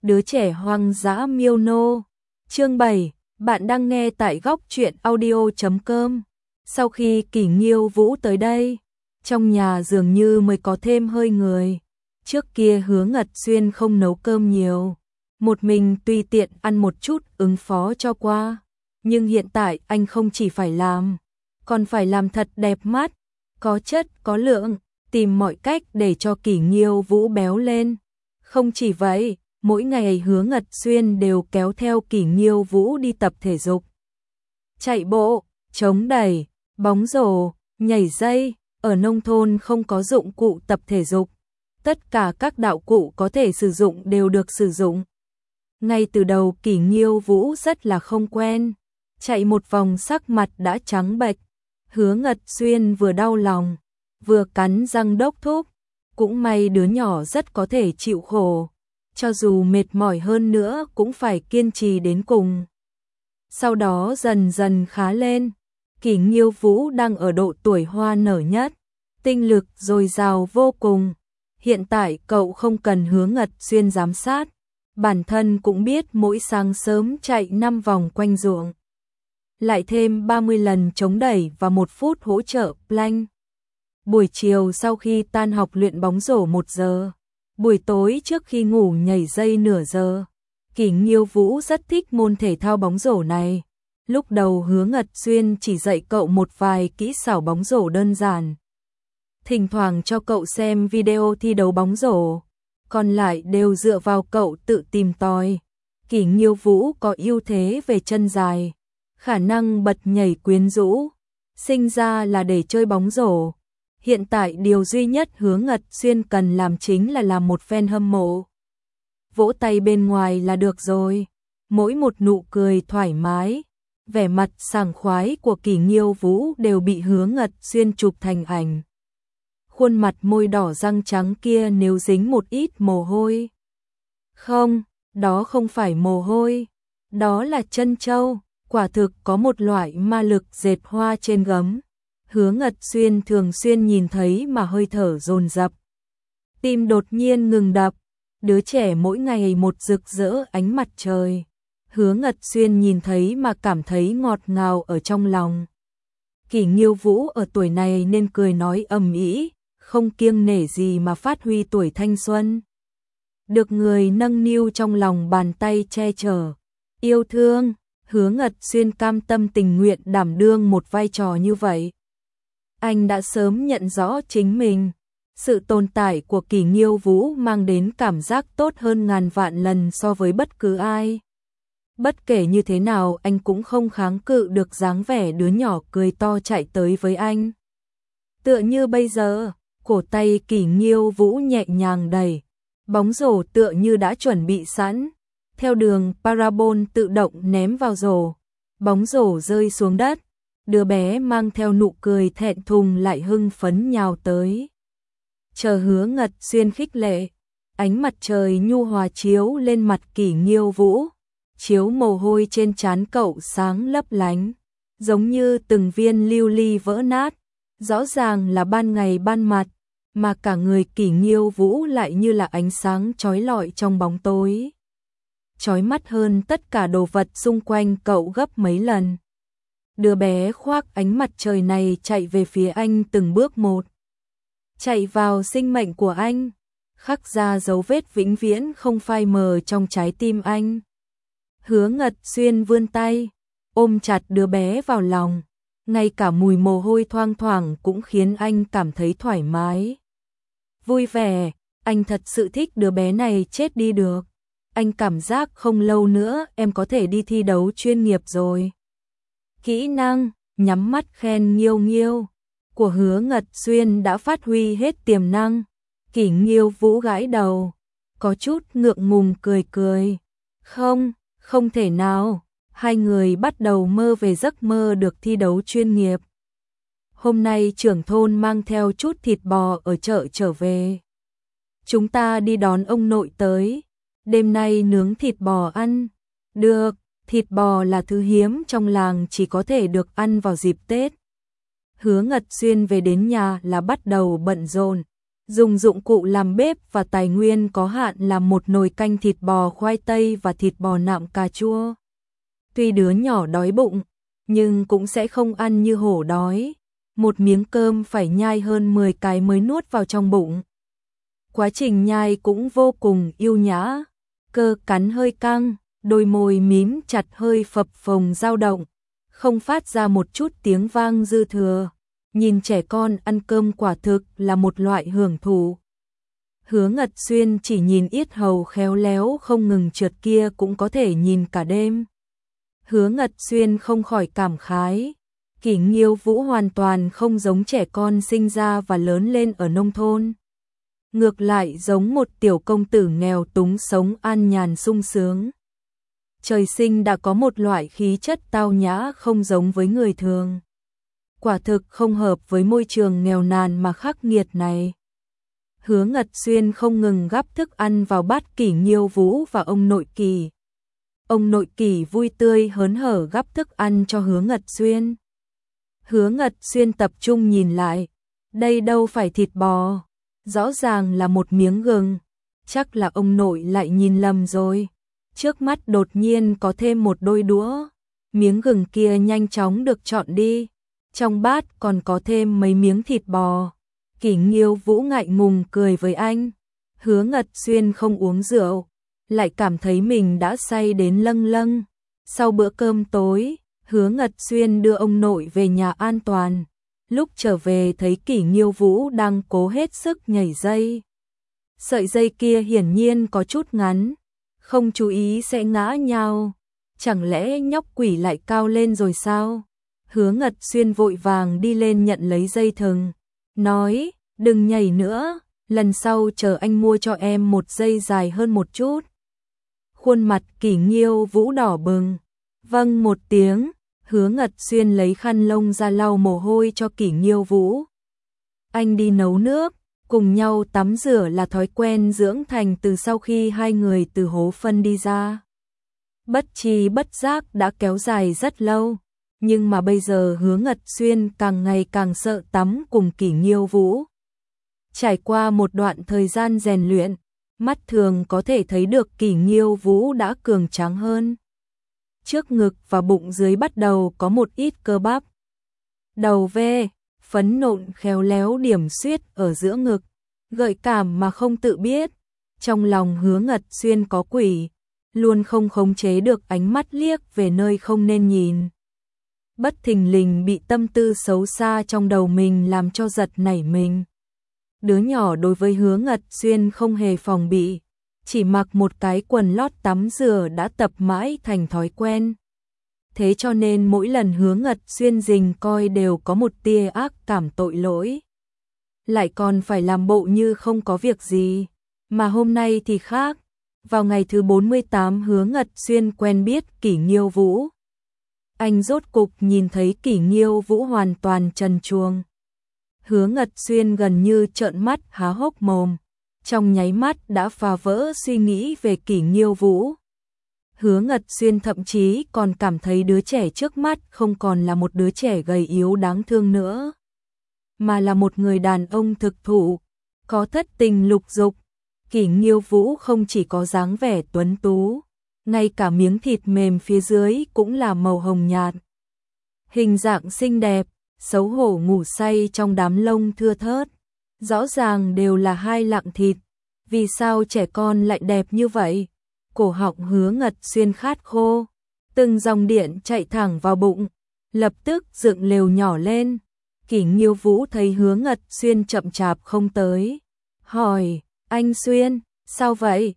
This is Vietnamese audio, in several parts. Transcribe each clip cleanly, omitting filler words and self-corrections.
Đứa trẻ hoang dã miêu nô. Chương 7, bạn đang nghe tại góc truyện audio.com. Sau khi Kỷ Nghiêu Vũ tới đây, trong nhà dường như mới có thêm hơi người. Trước kia Hứa Ngật Xuyên không nấu cơm nhiều, một mình tùy tiện ăn một chút ứng phó cho qua. Nhưng hiện tại anh không chỉ phải làm, còn phải làm thật đẹp mắt, có chất, có lượng, tìm mọi cách để cho Kỷ Nghiêu Vũ béo lên. Không chỉ vậy, mỗi ngày Hứa Ngật Xuyên đều kéo theo Kỷ Nghiêu Vũ đi tập thể dục. Chạy bộ, chống đẩy, bóng rổ, nhảy dây, ở nông thôn không có dụng cụ tập thể dục. Tất cả các đạo cụ có thể sử dụng đều được sử dụng. Ngay từ đầu Kỷ Nghiêu Vũ rất là không quen, chạy một vòng sắc mặt đã trắng bệch. Hứa Ngật Xuyên vừa đau lòng, vừa cắn răng đốc thúc. Cũng may đứa nhỏ rất có thể chịu khổ, cho dù mệt mỏi hơn nữa cũng phải kiên trì đến cùng. Sau đó dần dần khá lên, Kỷ Nghiêu Vũ đang ở độ tuổi hoa nở nhất, tinh lực dồi dào vô cùng. Hiện tại cậu không cần Hứa Ngật Xuyên giám sát, bản thân cũng biết mỗi sáng sớm chạy 5 vòng quanh ruộng, lại thêm 30 lần chống đẩy và 1 phút hỗ trợ plank. Buổi chiều sau khi tan học luyện bóng rổ 1 giờ, buổi tối trước khi ngủ nhảy dây nửa giờ. Kỷ Nghiêu Vũ rất thích môn thể thao bóng rổ này. Lúc đầu Hứa Ngật Xuyên chỉ dạy cậu một vài kỹ xảo bóng rổ đơn giản, thỉnh thoảng cho cậu xem video thi đấu bóng rổ, còn lại đều dựa vào cậu tự tìm tòi. Kỷ Nghiêu Vũ có ưu thế về chân dài, khả năng bật nhảy quyến rũ, sinh ra là để chơi bóng rổ. Hiện tại điều duy nhất Hứa Ngật Xuyên cần làm chính là làm một fan hâm mộ. Vỗ tay bên ngoài là được rồi. Mỗi một nụ cười thoải mái, vẻ mặt sảng khoái của Kỷ Nghiêu Vũ đều bị Hứa Ngật Xuyên chụp thành ảnh. Khuôn mặt môi đỏ răng trắng kia nếu dính một ít mồ hôi. Không, đó không phải mồ hôi, đó là chân châu, quả thực có một loại ma lực dệt hoa trên gấm. Hứa Ngật Xuyên thường xuyên nhìn thấy mà hơi thở dồn dập, tim đột nhiên ngừng đập. Đứa trẻ mỗi ngày một rực rỡ ánh mặt trời, Hứa Ngật Xuyên nhìn thấy mà cảm thấy ngọt ngào ở trong lòng. Kỷ Nghiêu Vũ ở tuổi này nên cười nói ầm ĩ, không kiêng nể gì mà phát huy tuổi thanh xuân. Được người nâng niu trong lòng bàn tay che chở, yêu thương, Hứa Ngật Xuyên cam tâm tình nguyện đảm đương một vai trò như vậy. Anh đã sớm nhận rõ chính mình, sự tồn tại của Kỷ Nghiêu Vũ mang đến cảm giác tốt hơn ngàn vạn lần so với bất cứ ai. Bất kể như thế nào anh cũng không kháng cự được dáng vẻ đứa nhỏ cười to chạy tới với anh. Tựa như bây giờ, cổ tay Kỷ Nghiêu Vũ nhẹ nhàng đẩy, bóng rổ tựa như đã chuẩn bị sẵn, theo đường parabol tự động ném vào rổ, bóng rổ rơi xuống đất. Đứa bé mang theo nụ cười thẹn thùng lại hưng phấn nhào tới. Chờ Hứa Ngật Xuyên khích lệ, ánh mặt trời nhu hòa chiếu lên mặt Kỷ Nghiêu Vũ, chiếu mồ hôi trên trán cậu sáng lấp lánh, giống như từng viên lưu ly vỡ nát. Rõ ràng là ban ngày ban mặt, mà cả người Kỷ Nghiêu Vũ lại như là ánh sáng chói lọi trong bóng tối, chói mắt hơn tất cả đồ vật xung quanh cậu gấp mấy lần. Đứa bé khoác ánh mặt trời này chạy về phía anh từng bước một, chạy vào sinh mệnh của anh, khắc ra dấu vết vĩnh viễn không phai mờ trong trái tim anh. Hứa Ngật Xuyên vươn tay, ôm chặt đứa bé vào lòng, ngay cả mùi mồ hôi thoang thoảng cũng khiến anh cảm thấy thoải mái, vui vẻ. Anh thật sự thích đứa bé này chết đi được. Anh cảm giác không lâu nữa em có thể đi thi đấu chuyên nghiệp rồi. Kỹ năng nhắm mắt khen Nghiêu Nghiêu của Hứa Ngật Xuyên đã phát huy hết tiềm năng. Kỷ Nghiêu Vũ gãi đầu, có chút ngượng ngùng cười cười. Không thể nào. Hai người bắt đầu mơ về giấc mơ được thi đấu chuyên nghiệp. Hôm nay trưởng thôn mang theo chút thịt bò ở chợ trở về. Chúng ta đi đón ông nội tới, đêm nay nướng thịt bò ăn. Được. Thịt bò là thứ hiếm trong làng, chỉ có thể được ăn vào dịp Tết. Hứa Ngật Xuyên về đến nhà là bắt đầu bận rộn. Dùng dụng cụ làm bếp và tài nguyên có hạn làm một nồi canh thịt bò khoai tây và thịt bò nạm cà chua. Tuy đứa nhỏ đói bụng, nhưng cũng sẽ không ăn như hổ đói. Một miếng cơm phải nhai hơn 10 cái mới nuốt vào trong bụng. Quá trình nhai cũng vô cùng yêu nhã, cơ cắn hơi căng, đôi môi mím chặt hơi phập phồng dao động, không phát ra một chút tiếng vang dư thừa. Nhìn trẻ con ăn cơm quả thực là một loại hưởng thụ. Hứa Ngật Xuyên chỉ nhìn yết hầu khéo léo không ngừng trượt kia cũng có thể nhìn cả đêm. Hứa Ngật Xuyên không khỏi cảm khái, Kỷ Nghiêu Vũ hoàn toàn không giống trẻ con sinh ra và lớn lên ở nông thôn. Ngược lại giống một tiểu công tử nghèo túng sống an nhàn sung sướng. Trời sinh đã có một loại khí chất tao nhã không giống với người thường. Quả thực không hợp với môi trường nghèo nàn mà khắc nghiệt này. Hứa Ngật Xuyên không ngừng gắp thức ăn vào bát Kỷ Nghiêu Vũ và ông nội Kỷ. Ông nội Kỷ vui tươi hớn hở gắp thức ăn cho Hứa Ngật Xuyên. Hứa Ngật Xuyên tập trung nhìn lại, đây đâu phải thịt bò, rõ ràng là một miếng gừng, chắc là ông nội lại nhìn lầm rồi. Trước mắt đột nhiên có thêm một đôi đũa, miếng gừng kia nhanh chóng được chọn đi, trong bát còn có thêm mấy miếng thịt bò. Kỷ Nghiêu Vũ ngại ngùng cười với anh. Hứa Ngật Xuyên không uống rượu, lại cảm thấy mình đã say đến lâng lâng. Sau bữa cơm tối, Hứa Ngật Xuyên đưa ông nội về nhà an toàn. Lúc trở về thấy Kỷ Nghiêu Vũ đang cố hết sức nhảy dây. Sợi dây kia hiển nhiên có chút ngắn, không chú ý sẽ ngã nhào. Chẳng lẽ nhóc quỷ lại cao lên rồi sao? Hứa Ngật Xuyên vội vàng đi lên nhận lấy dây thừng, nói, đừng nhảy nữa, lần sau chờ anh mua cho em một dây dài hơn một chút. Khuôn mặt Kỷ Nghiêu Vũ đỏ bừng, vâng một tiếng. Hứa Ngật Xuyên lấy khăn lông ra lau mồ hôi cho Kỷ Nghiêu Vũ. Anh đi nấu nước, cùng nhau tắm rửa là thói quen dưỡng thành từ sau khi hai người từ hố phân đi ra. Bất tri bất giác đã kéo dài rất lâu, nhưng mà bây giờ Hứa Ngật Xuyên càng ngày càng sợ tắm cùng Kỷ Nghiêu Vũ. Trải qua một đoạn thời gian rèn luyện, mắt thường có thể thấy được Kỷ Nghiêu Vũ đã cường tráng hơn. Trước ngực và bụng dưới bắt đầu có một ít cơ bắp. Đầu ve, phấn nộn khéo léo điểm xuyết ở giữa ngực, gợi cảm mà không tự biết. Trong lòng Hứa Ngật Xuyên có quỷ, luôn không khống chế được ánh mắt liếc về nơi không nên nhìn. Bất thình lình bị tâm tư xấu xa trong đầu mình làm cho giật nảy mình. Đứa nhỏ đối với Hứa Ngật Xuyên không hề phòng bị, chỉ mặc một cái quần lót tắm rửa đã tập mãi thành thói quen. Thế cho nên mỗi lần Hứa Ngật Xuyên rình coi đều có một tia ác cảm tội lỗi. Lại còn phải làm bộ như không có việc gì. Mà hôm nay thì khác. Vào ngày thứ 48 Hứa Ngật Xuyên quen biết Kỷ Nghiêu Vũ. Anh rốt cục nhìn thấy Kỷ Nghiêu Vũ hoàn toàn trần truồng. Hứa Ngật Xuyên gần như trợn mắt há hốc mồm. Trong nháy mắt đã phá vỡ suy nghĩ về Kỷ Nghiêu Vũ. Hứa Ngật Xuyên thậm chí còn cảm thấy đứa trẻ trước mắt không còn là một đứa trẻ gầy yếu đáng thương nữa, mà là một người đàn ông thực thụ, có thất tình lục dục. Kỷ Nghiêu Vũ không chỉ có dáng vẻ tuấn tú, ngay cả miếng thịt mềm phía dưới cũng là màu hồng nhạt. Hình dạng xinh đẹp, xấu hổ ngủ say trong đám lông thưa thớt, rõ ràng đều là hai lạng thịt. Vì sao trẻ con lại đẹp như vậy? Cổ họng Hứa Ngật Xuyên khát khô, từng dòng điện chạy thẳng vào bụng, lập tức dựng lều nhỏ lên. Kỷ Nghiêu Vũ thấy Hứa Ngật Xuyên chậm chạp không tới, hỏi, anh Xuyên, sao vậy?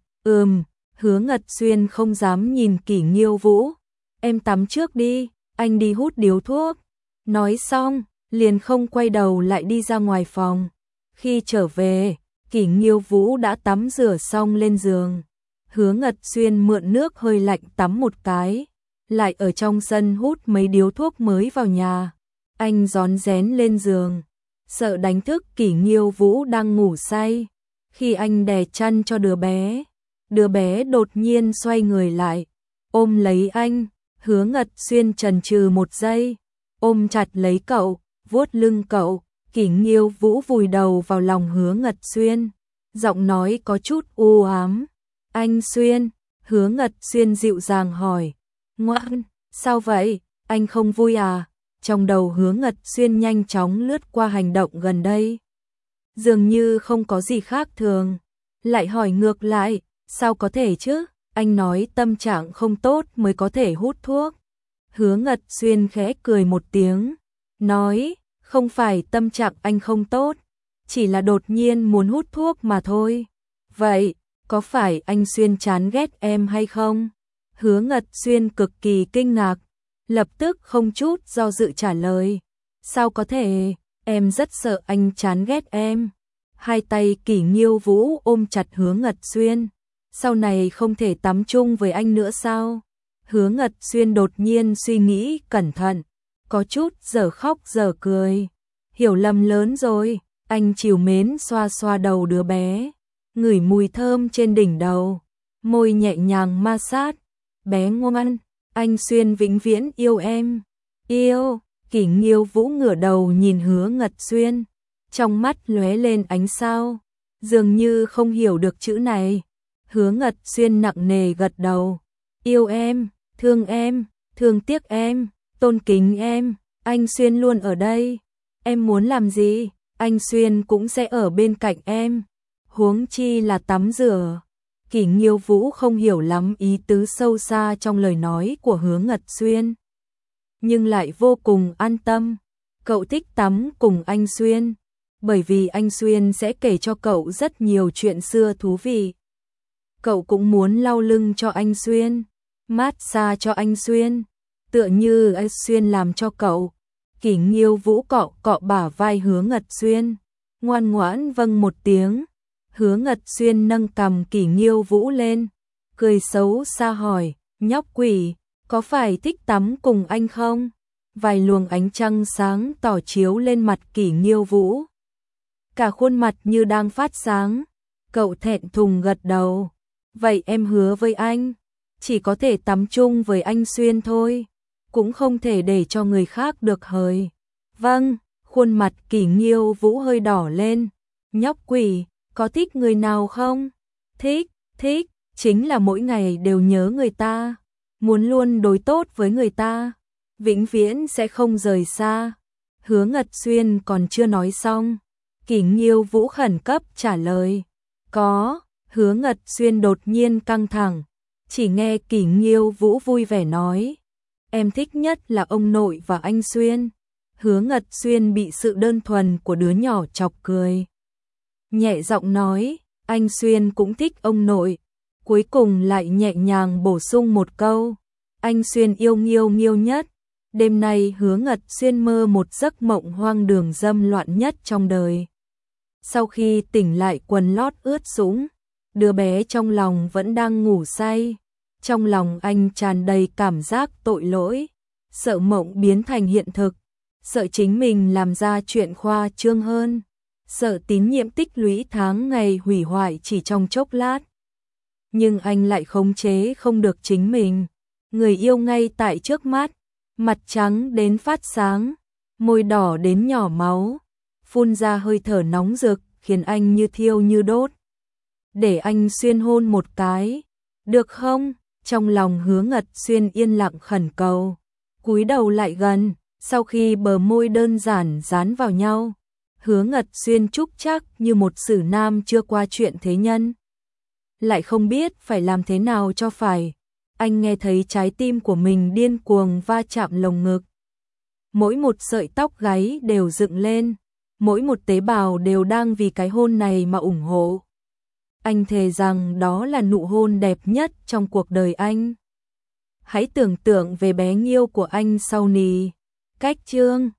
Hứa Ngật Xuyên không dám nhìn Kỷ Nghiêu Vũ. Em tắm trước đi, anh đi hút điếu thuốc. Nói xong, liền không quay đầu lại đi ra ngoài phòng. Khi trở về, Kỷ Nghiêu Vũ đã tắm rửa xong lên giường. Hứa Ngật Xuyên mượn nước hơi lạnh tắm một cái, lại ở trong sân hút mấy điếu thuốc mới vào nhà. Anh rón rén lên giường, sợ đánh thức Kỷ Nghiêu Vũ đang ngủ say. Khi anh đè chăn cho đứa bé đột nhiên xoay người lại, ôm lấy anh. Hứa Ngật Xuyên chần chừ một giây, ôm chặt lấy cậu, vuốt lưng cậu, Kỷ Nghiêu Vũ vùi đầu vào lòng Hứa Ngật Xuyên, giọng nói có chút u ám. Anh Xuyên, Hứa Ngật Xuyên dịu dàng hỏi. Ngoan, sao vậy, anh không vui à? Trong đầu Hứa Ngật Xuyên nhanh chóng lướt qua hành động gần đây. Dường như không có gì khác thường. Lại hỏi ngược lại, sao có thể chứ? Anh nói tâm trạng không tốt mới có thể hút thuốc. Hứa Ngật Xuyên khẽ cười một tiếng, nói, không phải tâm trạng anh không tốt, chỉ là đột nhiên muốn hút thuốc mà thôi. Vậy, có phải anh Xuyên chán ghét em hay không? Hứa Ngật Xuyên cực kỳ kinh ngạc, lập tức không chút do dự trả lời. Sao có thể, em rất sợ anh chán ghét em. Hai tay Kỷ Nghiêu Vũ ôm chặt Hứa Ngật Xuyên. Sau này không thể tắm chung với anh nữa sao? Hứa Ngật Xuyên đột nhiên suy nghĩ cẩn thận, có chút giờ khóc giờ cười. Hiểu lầm lớn rồi, anh trìu mến xoa xoa đầu đứa bé, ngửi mùi thơm trên đỉnh đầu, môi nhẹ nhàng ma sát. Bé ngoan, anh Xuyên vĩnh viễn yêu em. Yêu. Kỷ Nghiêu Vũ ngửa đầu nhìn Hứa Ngật Xuyên, trong mắt lóe lên ánh sao, dường như không hiểu được chữ này. Hứa Ngật Xuyên nặng nề gật đầu. Yêu em, thương tiếc em, tôn kính em, anh Xuyên luôn ở đây. Em muốn làm gì, anh Xuyên cũng sẽ ở bên cạnh em. Huống chi là tắm rửa. Kỷ Nghiêu Vũ không hiểu lắm ý tứ sâu xa trong lời nói của Hứa Ngật Xuyên, nhưng lại vô cùng an tâm. Cậu thích tắm cùng anh Xuyên, bởi vì anh Xuyên sẽ kể cho cậu rất nhiều chuyện xưa thú vị. Cậu cũng muốn lau lưng cho anh Xuyên, massage cho anh Xuyên, tựa như anh Xuyên làm cho cậu. Kỷ Nghiêu Vũ cọ cọ bả vai Hứa Ngật Xuyên, ngoan ngoãn vâng một tiếng. Hứa Ngật Xuyên nâng cằm Kỷ Nghiêu Vũ lên, cười xấu xa hỏi, nhóc quỷ, có phải thích tắm cùng anh không? Vài luồng ánh trăng sáng tỏ chiếu lên mặt Kỷ Nghiêu Vũ, cả khuôn mặt như đang phát sáng. Cậu thẹn thùng gật đầu. Vậy em hứa với anh, chỉ có thể tắm chung với anh Xuyên thôi, cũng không thể để cho người khác được hời. Vâng. Khuôn mặt Kỷ Nghiêu Vũ hơi đỏ lên. Nhóc quỷ, có thích người nào không? Thích, chính là mỗi ngày đều nhớ người ta, muốn luôn đối tốt với người ta, vĩnh viễn sẽ không rời xa. Hứa Ngật Xuyên còn chưa nói xong, Kỷ Nghiêu Vũ khẩn cấp trả lời. Có. Hứa Ngật Xuyên đột nhiên căng thẳng, chỉ nghe Kỷ Nghiêu Vũ vui vẻ nói, em thích nhất là ông nội và anh Xuyên. Hứa Ngật Xuyên bị sự đơn thuần của đứa nhỏ chọc cười, nhẹ giọng nói, anh Xuyên cũng thích ông nội. Cuối cùng lại nhẹ nhàng bổ sung một câu, anh Xuyên yêu Nghiêu Nghiêu nhất. Đêm nay Hứa Ngật Xuyên mơ một giấc mộng hoang đường dâm loạn nhất trong đời. Sau khi tỉnh lại quần lót ướt sũng, đứa bé trong lòng vẫn đang ngủ say. Trong lòng anh tràn đầy cảm giác tội lỗi, sợ mộng biến thành hiện thực, sợ chính mình làm ra chuyện khoa trương hơn, sợ tín nhiệm tích lũy tháng ngày hủy hoại chỉ trong chốc lát. Nhưng anh lại khống chế không được chính mình, người yêu ngay tại trước mắt, mặt trắng đến phát sáng, môi đỏ đến nhỏ máu, phun ra hơi thở nóng rực khiến anh như thiêu như đốt. Để anh Xuyên hôn một cái, được không? Trong lòng Hứa Ngật Xuyên yên lặng khẩn cầu, cúi đầu lại gần. Sau khi bờ môi đơn giản dán vào nhau, Hứa Ngật Xuyên trúc chắc như một sử nam chưa qua chuyện thế nhân, lại không biết phải làm thế nào cho phải. Anh nghe thấy trái tim của mình điên cuồng va chạm lồng ngực, mỗi một sợi tóc gáy đều dựng lên, mỗi một tế bào đều đang vì cái hôn này mà ủng hộ. Anh thề rằng đó là nụ hôn đẹp nhất trong cuộc đời anh. Hãy tưởng tượng về bé Nghiêu của anh sau nì. Cách chương